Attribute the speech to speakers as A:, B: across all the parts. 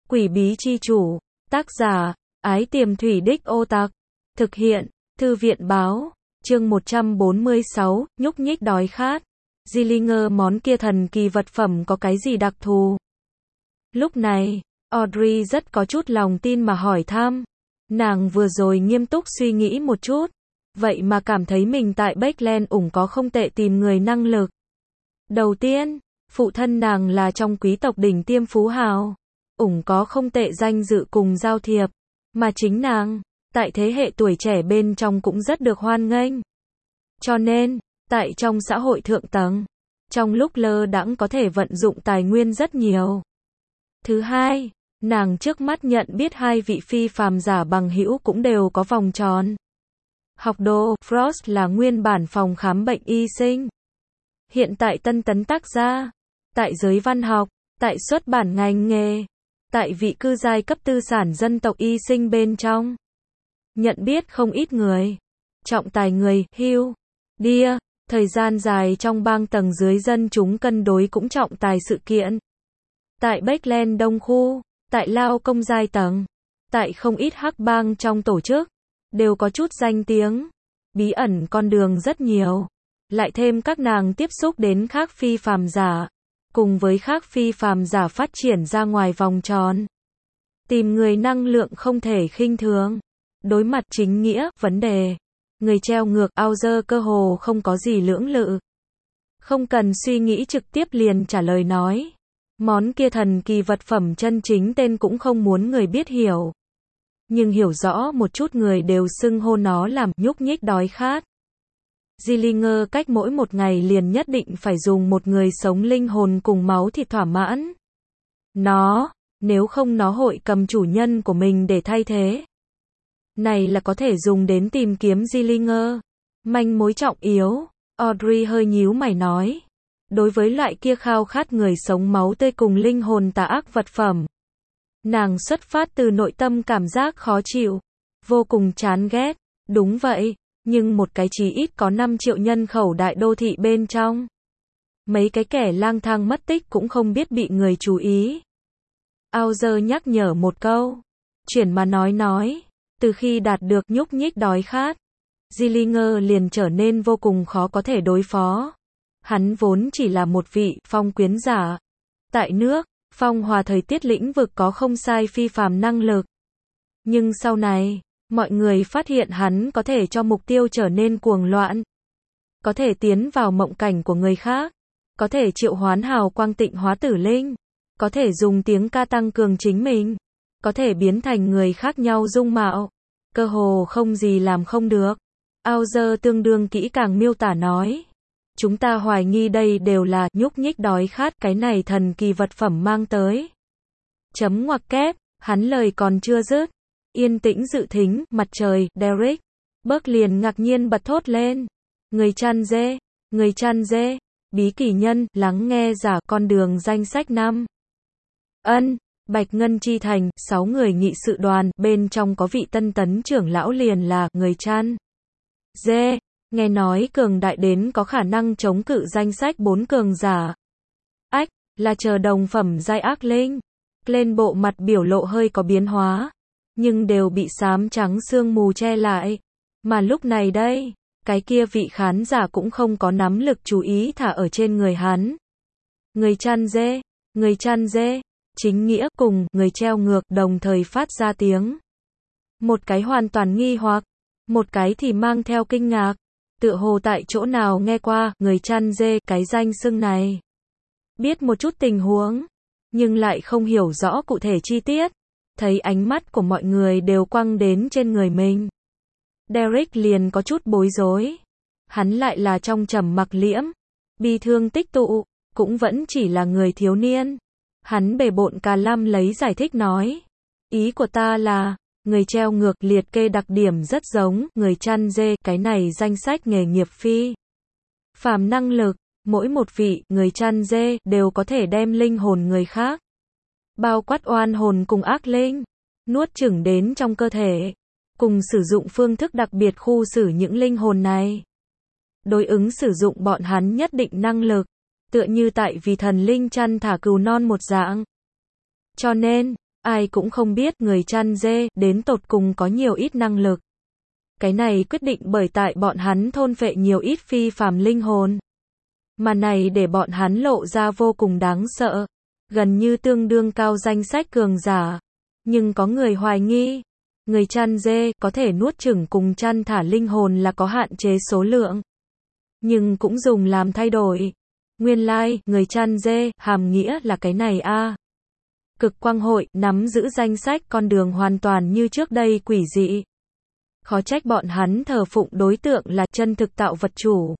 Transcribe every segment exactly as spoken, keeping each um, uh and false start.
A: Quỷ bí chi chủ, tác giả, Ái Tiềm Thủy Đích Ô Tặc, thực hiện, Thư viện báo, chương một trăm bốn mươi sáu, nhúc nhích đói khát. Dillinger, món kia thần kỳ vật phẩm có cái gì đặc thù? Lúc này, Audrey rất có chút lòng tin mà hỏi thăm. Nàng vừa rồi nghiêm túc suy nghĩ một chút, vậy mà cảm thấy mình tại Backland ủng có không tệ tìm người năng lực. Đầu tiên, phụ thân nàng là trong quý tộc đỉnh tiêm phú hào, ủng có không tệ danh dự cùng giao thiệp, mà chính nàng, tại thế hệ tuổi trẻ bên trong cũng rất được hoan nghênh. Cho nên, tại trong xã hội thượng tầng, trong lúc lơ đãng có thể vận dụng tài nguyên rất nhiều. Thứ hai, nàng trước mắt nhận biết hai vị phi phàm giả bằng hữu cũng đều có vòng tròn. Học đồ Frost là nguyên bản phòng khám bệnh y sinh. Hiện tại tân tấn tác gia, tại giới văn học, tại xuất bản ngành nghề, tại vị cư giai cấp tư sản dân tộc y sinh bên trong. Nhận biết không ít người. Trọng tài người, hưu, đia, thời gian dài trong bang tầng dưới dân chúng cân đối cũng trọng tài sự kiện. Tại Backland Đông Khu, tại Lao Công giai tầng, tại không ít hắc bang trong tổ chức, đều có chút danh tiếng. Bí ẩn con đường rất nhiều. Lại thêm các nàng tiếp xúc đến khác phi phàm giả, cùng với khác phi phàm giả phát triển ra ngoài vòng tròn. Tìm người năng lượng không thể khinh thường. Đối mặt chính nghĩa, vấn đề. Người treo ngược, Auger cơ hồ không có gì lưỡng lự. Không cần suy nghĩ trực tiếp liền trả lời nói. Món kia thần kỳ vật phẩm chân chính tên cũng không muốn người biết hiểu. Nhưng hiểu rõ một chút người đều xưng hô nó làm nhúc nhích đói khát. Dillinger cách mỗi một ngày liền nhất định phải dùng một người sống linh hồn cùng máu thịt thỏa mãn. Nó, nếu không nó hội cầm chủ nhân của mình để thay thế. Này là có thể dùng đến tìm kiếm Dillinger. Manh mối trọng yếu, Audrey hơi nhíu mày nói. Đối với loại kia khao khát người sống máu tươi cùng linh hồn tà ác vật phẩm, nàng xuất phát từ nội tâm cảm giác khó chịu, vô cùng chán ghét. Đúng vậy, nhưng một cái chí ít có năm triệu nhân khẩu đại đô thị bên trong. Mấy cái kẻ lang thang mất tích cũng không biết bị người chú ý. Auger nhắc nhở một câu. Chuyển mà nói nói, từ khi đạt được nhúc nhích đói khát, Dillinger liền trở nên vô cùng khó có thể đối phó. Hắn vốn chỉ là một vị phong quyến giả. Tại nước, phong hòa thời tiết lĩnh vực có không sai phi phàm năng lực. Nhưng sau này, mọi người phát hiện hắn có thể cho mục tiêu trở nên cuồng loạn. Có thể tiến vào mộng cảnh của người khác. Có thể triệu hoán hào quang tịnh hóa tử linh. Có thể dùng tiếng ca tăng cường chính mình. Có thể biến thành người khác nhau dung mạo. Cơ hồ không gì làm không được. Auger tương đương kỹ càng miêu tả nói. Chúng ta hoài nghi đây đều là nhúc nhích đói khát cái này thần kỳ vật phẩm mang tới. Chấm ngoặc kép, hắn lời còn chưa dứt. Yên tĩnh dự thính, mặt trời, Derek. Burke liền ngạc nhiên bật thốt lên. Người chăn dê, người chăn dê, bí kỳ nhân, lắng nghe giả con đường danh sách năm. Ân, Bạch Ngân Chi Thành, sáu người nghị sự đoàn, bên trong có vị tân tấn trưởng lão liền là người chăn dê. Nghe nói cường đại đến có khả năng chống cự danh sách bốn cường giả. Ách, là chờ đồng phẩm giai ác linh. Lên bộ mặt biểu lộ hơi có biến hóa, nhưng đều bị xám trắng sương mù che lại. Mà lúc này đây, cái kia vị khán giả cũng không có nắm lực chú ý thả ở trên người hắn. Người chăn dê, người chăn dê, chính nghĩa cùng người treo ngược đồng thời phát ra tiếng. Một cái hoàn toàn nghi hoặc, một cái thì mang theo kinh ngạc. Tựa hồ tại chỗ nào nghe qua người chăn dê cái danh xưng này. Biết một chút tình huống, nhưng lại không hiểu rõ cụ thể chi tiết. Thấy ánh mắt của mọi người đều quăng đến trên người mình. Derek liền có chút bối rối. Hắn lại là trong trầm mặc liễm, bi thương tích tụ, cũng vẫn chỉ là người thiếu niên. Hắn bề bộn cà lăm lấy giải thích nói. Ý của ta là, người treo ngược liệt kê đặc điểm rất giống người chăn dê, cái này danh sách nghề nghiệp phi phàm năng lực, mỗi một vị người chăn dê đều có thể đem linh hồn người khác, bao quát oan hồn cùng ác linh, nuốt chửng đến trong cơ thể, cùng sử dụng phương thức đặc biệt khu xử những linh hồn này. Đối ứng sử dụng bọn hắn nhất định năng lực, tựa như tại vì thần linh chăn thả cừu non một dạng. Cho nên, Ai cũng không biết người chăn dê đến tột cùng có nhiều ít năng lực. Cái này quyết định bởi tại bọn hắn thôn phệ nhiều ít phi phàm linh hồn. Mà này để bọn hắn lộ ra vô cùng đáng sợ, gần như tương đương cao danh sách cường giả. Nhưng có người hoài nghi, người chăn dê có thể nuốt chửng cùng chăn thả linh hồn là có hạn chế số lượng. Nhưng cũng dùng làm thay đổi. Nguyên lai, like, người chăn dê, hàm nghĩa là cái này a. À. Cực quang hội, nắm giữ danh sách con đường hoàn toàn như trước đây quỷ dị. Khó trách bọn hắn thờ phụng đối tượng là chân thực tạo vật chủ.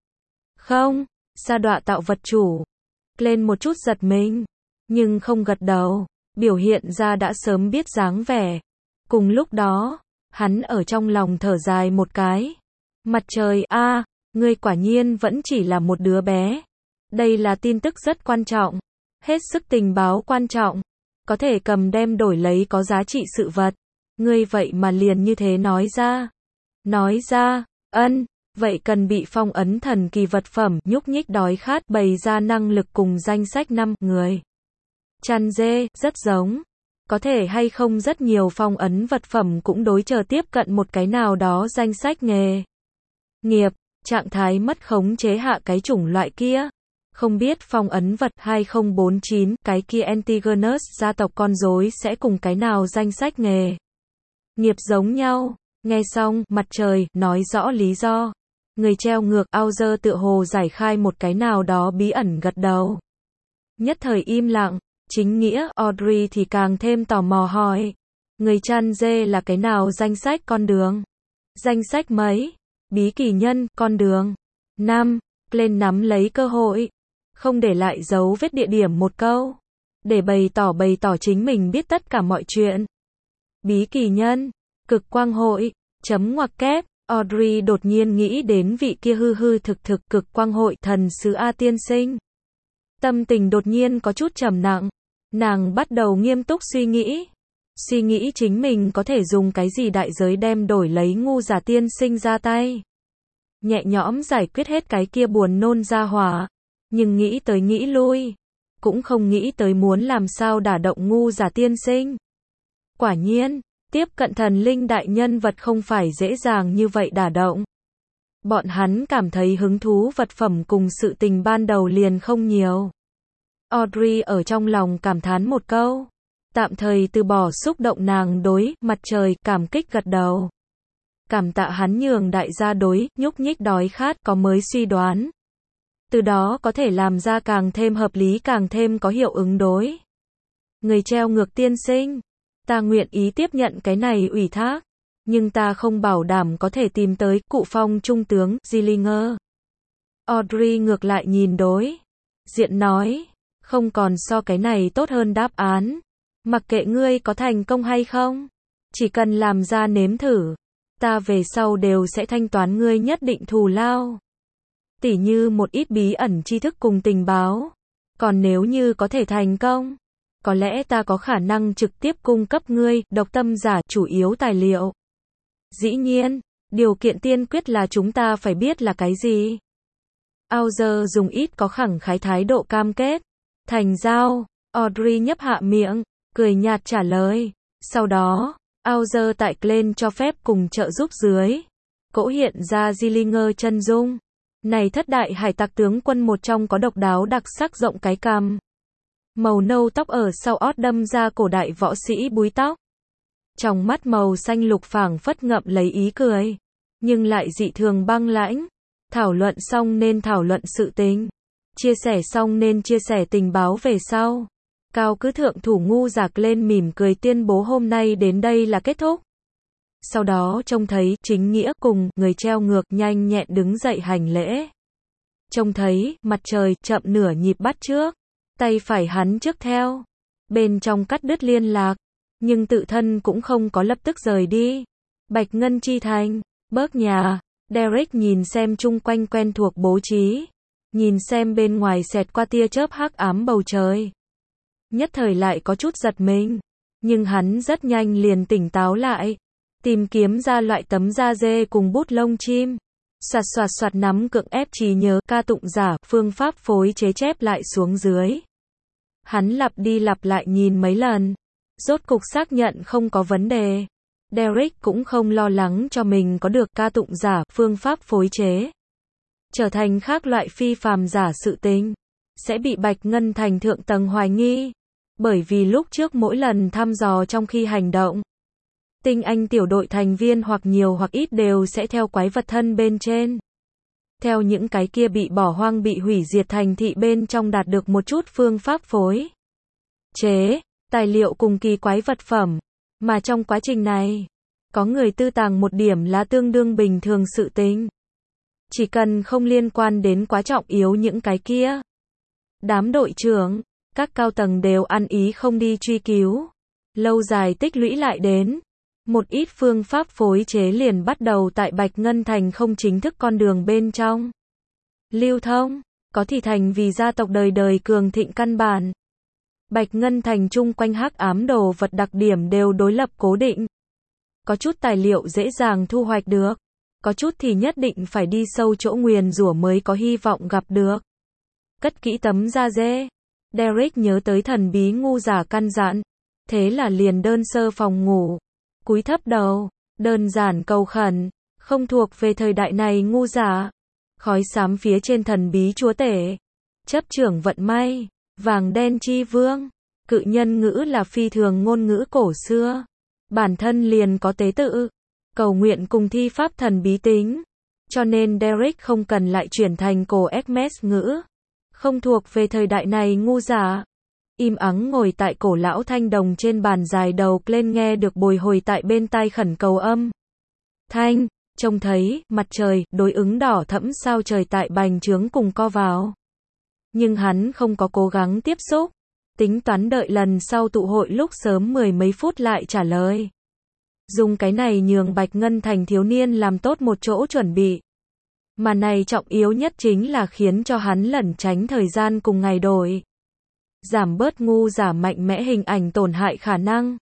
A: Không, sa đọa tạo vật chủ. Lên một chút giật mình, nhưng không gật đầu, biểu hiện ra đã sớm biết dáng vẻ. Cùng lúc đó, hắn ở trong lòng thở dài một cái. Mặt trời a, à, ngươi quả nhiên vẫn chỉ là một đứa bé. Đây là tin tức rất quan trọng, hết sức tình báo quan trọng, có thể cầm đem đổi lấy có giá trị sự vật. Ngươi vậy mà liền như thế nói ra. Nói ra, ân, vậy cần bị phong ấn thần kỳ vật phẩm, nhúc nhích đói khát bày ra năng lực cùng danh sách năm người. Chăn dê, rất giống. Có thể hay không rất nhiều phong ấn vật phẩm cũng đối chờ tiếp cận một cái nào đó danh sách nghề. Nghiệp, trạng thái mất khống chế hạ cái chủng loại kia. Không biết phong ấn vật hai không bốn chín, cái kia Antigonus gia tộc con rối sẽ cùng cái nào danh sách nghề. Nghiệp giống nhau. Nghe xong, mặt trời, nói rõ lý do. Người treo ngược, Auger tựa hồ giải khai một cái nào đó bí ẩn gật đầu. Nhất thời im lặng, chính nghĩa, Audrey thì càng thêm tò mò hỏi. Người chăn dê là cái nào danh sách con đường? Danh sách mấy? Bí kỳ nhân, con đường. Năm, lên nắm lấy cơ hội. Không để lại dấu vết địa điểm một câu. Để bày tỏ bày tỏ chính mình biết tất cả mọi chuyện. Bí kỳ nhân, cực quang hội, chấm ngoặc kép, Audrey đột nhiên nghĩ đến vị kia hư hư thực thực cực quang hội thần sứ A tiên sinh. Tâm tình đột nhiên có chút trầm nặng, nàng bắt đầu nghiêm túc suy nghĩ. Suy nghĩ chính mình có thể dùng cái gì đại giới đem đổi lấy ngu giả tiên sinh ra tay. Nhẹ nhõm giải quyết hết cái kia buồn nôn ra hỏa, nhưng nghĩ tới nghĩ lui, cũng không nghĩ tới muốn làm sao đả động ngu giả tiên sinh. Quả nhiên, tiếp cận thần linh đại nhân vật không phải dễ dàng như vậy đả động. Bọn hắn cảm thấy hứng thú vật phẩm cùng sự tình ban đầu liền không nhiều. Audrey ở trong lòng cảm thán một câu, tạm thời từ bỏ xúc động nàng đối mặt trời cảm kích gật đầu. Cảm tạ hắn nhường đại gia đối nhúc nhích đói khát có mới suy đoán. Từ đó có thể làm ra càng thêm hợp lý càng thêm có hiệu ứng đối. Người treo ngược tiên sinh, ta nguyện ý tiếp nhận cái này ủy thác, nhưng ta không bảo đảm có thể tìm tới cụ phong trung tướng Zillinger. Audrey ngược lại nhìn đối diện nói, không còn so cái này tốt hơn đáp án. Mặc kệ ngươi có thành công hay không, chỉ cần làm ra nếm thử, ta về sau đều sẽ thanh toán ngươi nhất định thù lao. Tỉ như một ít bí ẩn tri thức cùng tình báo. Còn nếu như có thể thành công, có lẽ ta có khả năng trực tiếp cung cấp ngươi, độc tâm giả, chủ yếu tài liệu. Dĩ nhiên, điều kiện tiên quyết là chúng ta phải biết là cái gì. Auger dùng ít có khẳng khái thái độ cam kết. Thành giao, Audrey nhấp hạ miệng, cười nhạt trả lời. Sau đó, Auger tại Glen cho phép cùng trợ giúp dưới. Cỗ hiện ra Zillinger chân dung. Này thất đại hải tặc tướng quân một trong có độc đáo đặc sắc rộng cái cằm. Màu nâu tóc ở sau ót đâm ra cổ đại võ sĩ búi tóc. Trong mắt màu xanh lục phảng phất ngậm lấy ý cười. Nhưng lại dị thường băng lãnh. Thảo luận xong nên thảo luận sự tình. Chia sẻ xong nên chia sẻ tình báo về sau. Cao cứ thượng thủ ngu giạc lên mỉm cười tuyên bố hôm nay đến đây là kết thúc. Sau đó trông thấy chính nghĩa cùng người treo ngược nhanh nhẹn đứng dậy hành lễ. Trông thấy mặt trời chậm nửa nhịp bắt trước. Tay phải hắn trước theo. Bên trong cắt đứt liên lạc. Nhưng tự thân cũng không có lập tức rời đi. Bạch Ngân Chi Thành, bớt nhà. Derek nhìn xem chung quanh quen thuộc bố trí. Nhìn xem bên ngoài xẹt qua tia chớp hắc ám bầu trời. Nhất thời lại có chút giật mình. Nhưng hắn rất nhanh liền tỉnh táo lại. Tìm kiếm ra loại tấm da dê cùng bút lông chim. Soạt soạt soạt nắm cưỡng ép trí nhớ ca tụng giả, phương pháp phối chế chép lại xuống dưới. Hắn lặp đi lặp lại nhìn mấy lần. Rốt cục xác nhận không có vấn đề. Derek cũng không lo lắng cho mình có được ca tụng giả, phương pháp phối chế trở thành khác loại phi phàm giả sự tình, sẽ bị Bạch Ngân Thành thượng tầng hoài nghi. Bởi vì lúc trước mỗi lần thăm dò trong khi hành động, tinh anh tiểu đội thành viên hoặc nhiều hoặc ít đều sẽ theo quái vật thân bên trên. Theo những cái kia bị bỏ hoang bị hủy diệt thành thị bên trong đạt được một chút phương pháp phối chế, tài liệu cùng kỳ quái vật phẩm. Mà trong quá trình này, có người tư tàng một điểm là tương đương bình thường sự tình. Chỉ cần không liên quan đến quá trọng yếu những cái kia. Đám đội trưởng, các cao tầng đều ăn ý không đi truy cứu. Lâu dài tích lũy lại đến. Một ít phương pháp phối chế liền bắt đầu tại Bạch Ngân Thành không chính thức con đường bên trong lưu thông, có thì thành vì gia tộc đời đời cường thịnh căn bản. Bạch Ngân Thành chung quanh hắc ám đồ vật đặc điểm đều đối lập cố định. Có chút tài liệu dễ dàng thu hoạch được, có chút thì nhất định phải đi sâu chỗ nguyền rủa mới có hy vọng gặp được. Cất kỹ tấm da dê. Derek nhớ tới thần bí ngu giả căn dặn, thế là liền đơn sơ phòng ngủ, cúi thấp đầu, đơn giản cầu khẩn, không thuộc về thời đại này ngu giả. Khói xám phía trên thần bí chúa tể, chấp trưởng vận may, vàng đen chi vương, cự nhân ngữ là phi thường ngôn ngữ cổ xưa, bản thân liền có tế tự, cầu nguyện cùng thi pháp thần bí tính, cho nên Derek không cần lại chuyển thành cổ Hermes ngữ, không thuộc về thời đại này ngu giả. Im ắng ngồi tại cổ lão thanh đồng trên bàn dài đầu lên nghe được bồi hồi tại bên tai khẩn cầu âm thanh, trông thấy mặt trời đối ứng đỏ thẫm sao trời tại bành trướng cùng co vào. Nhưng hắn không có cố gắng tiếp xúc, tính toán đợi lần sau tụ hội lúc sớm mười mấy phút lại trả lời. Dùng cái này nhường Bạch Ngân Thành thiếu niên làm tốt một chỗ chuẩn bị. Mà này trọng yếu nhất chính là khiến cho hắn lẩn tránh thời gian cùng ngày đổi. Giảm bớt ngu giả mạnh mẽ hình ảnh tổn hại khả năng.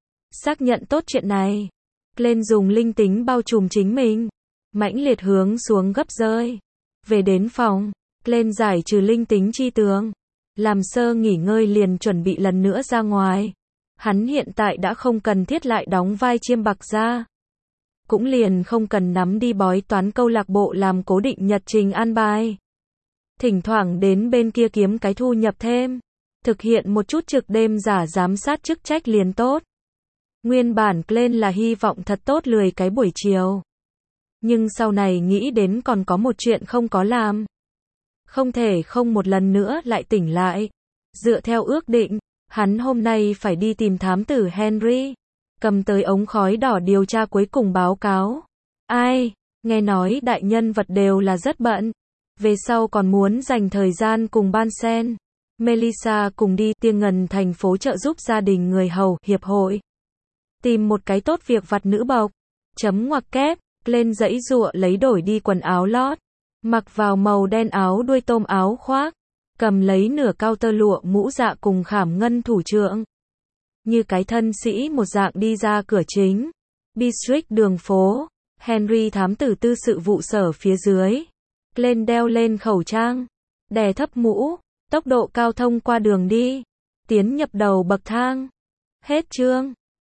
A: Xác nhận tốt chuyện này. Lên dùng linh tính bao trùm chính mình. Mãnh liệt hướng xuống gấp rơi. Về đến phòng. Lên giải trừ linh tính chi tướng. Làm sơ nghỉ ngơi liền chuẩn bị lần nữa ra ngoài. Hắn hiện tại đã không cần thiết lại đóng vai chiêm bạc ra. Cũng liền không cần nắm đi bói toán câu lạc bộ làm cố định nhật trình an bài. Thỉnh thoảng đến bên kia kiếm cái thu nhập thêm. Thực hiện một chút trực đêm giả giám sát chức trách liền tốt. Nguyên bản lên là hy vọng thật tốt lười cái buổi chiều. Nhưng sau này nghĩ đến còn có một chuyện không có làm. Không thể không một lần nữa lại tỉnh lại. Dựa theo ước định, hắn hôm nay phải đi tìm thám tử Henry. Cầm tới ống khói đỏ điều tra cuối cùng báo cáo. Ai, nghe nói đại nhân vật đều là rất bận. Về sau còn muốn dành thời gian cùng Ban Sen, Melissa cùng đi Tiêng Ngần thành phố trợ giúp gia đình người hầu, hiệp hội. Tìm một cái tốt việc vặt nữ bộc. Chấm ngoặc kép, lên dãy dụa lấy đổi đi quần áo lót. Mặc vào màu đen áo đuôi tôm áo khoác. Cầm lấy nửa cao tơ lụa mũ dạ cùng khảm ngân thủ trượng. Như cái thân sĩ một dạng đi ra cửa chính. District đường phố. Henry thám tử tư sự vụ sở phía dưới. Lên đeo lên khẩu trang. Đè thấp mũ. Tốc độ cao thông qua đường đi. Tiến nhập đầu bậc thang. Hết chương.